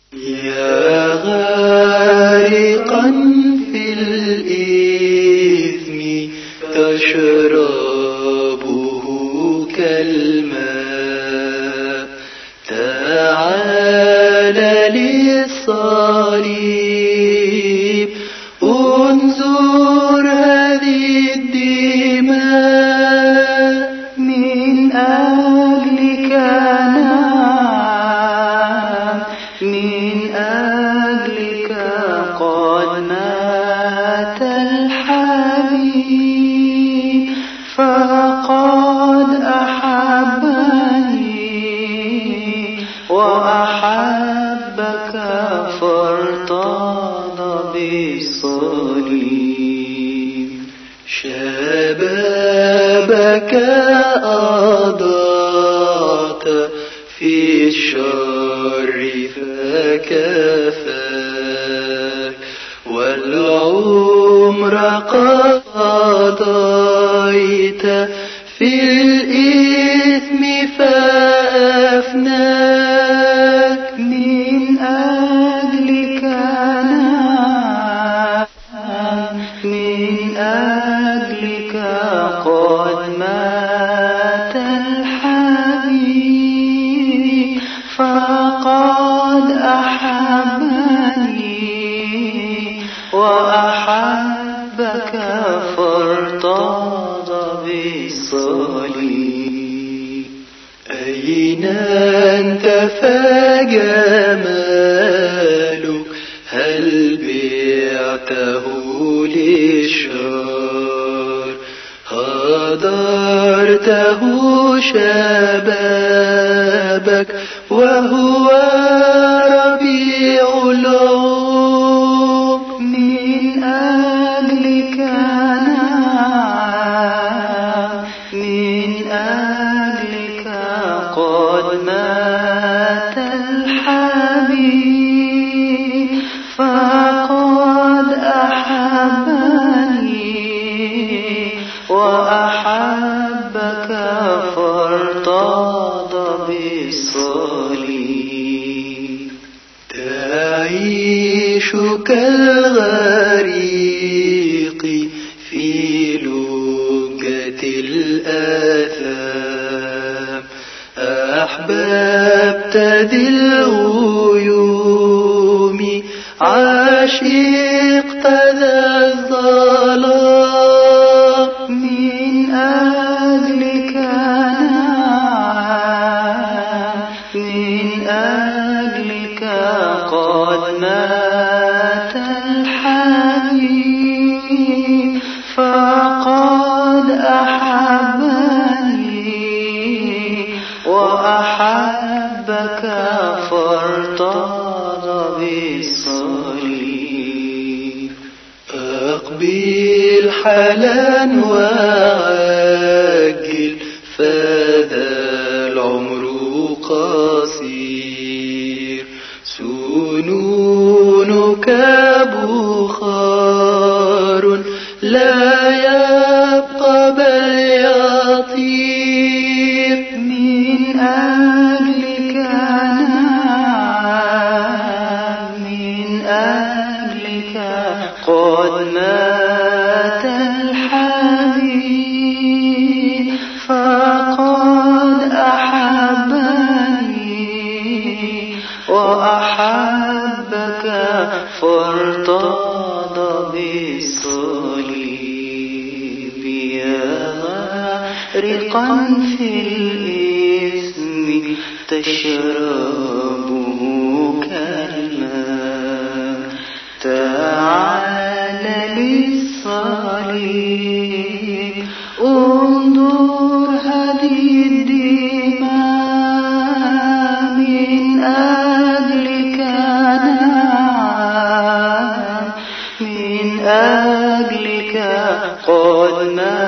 يا غارقا في الإثم تشربه كالماء، تعال للصليب انظر هذه الدماء، من أجلك نام، من أجلك قد مات الحبيب، فقد أحبني وأحبك فارتضى بالصليب. شبابك أضعت في الشر فكفاك، والعمر قضيت في الإثم فأفناك، من أجلك نام، من أجلك قد مات الحبيب، فقد أحبني وأحبك فارتضى بالصليب. أين أنت فجمالك هل بعته للشر؟ هدرته شبابك وهو ربيع العمر، من أجلك نام، من أجلك قد مات الحبيب، فقد أحبني وأحبك فارتضى بالصليب. تعيش كالغريق في لجة الآثام، أحببت ذي الغيوم عشقت ذا الظلام، من أجلك نام، من أجلك قد مات الحبيب، فقد أحبني وأحبك فارتضى بالصليب. أقبل حالا وعجل فذا العمر قصير، سنونك بخار لا يبقى بل يطير، من أجلك نام، من أجلك قد مات الحبيب، فقد أحبني وأحبك فارتضى بالصليب. يا غارقا في الإثم تشربه كالماء، تعال للصليب انظر هذه الدماء، من أجلك نام، من أجلك قد مات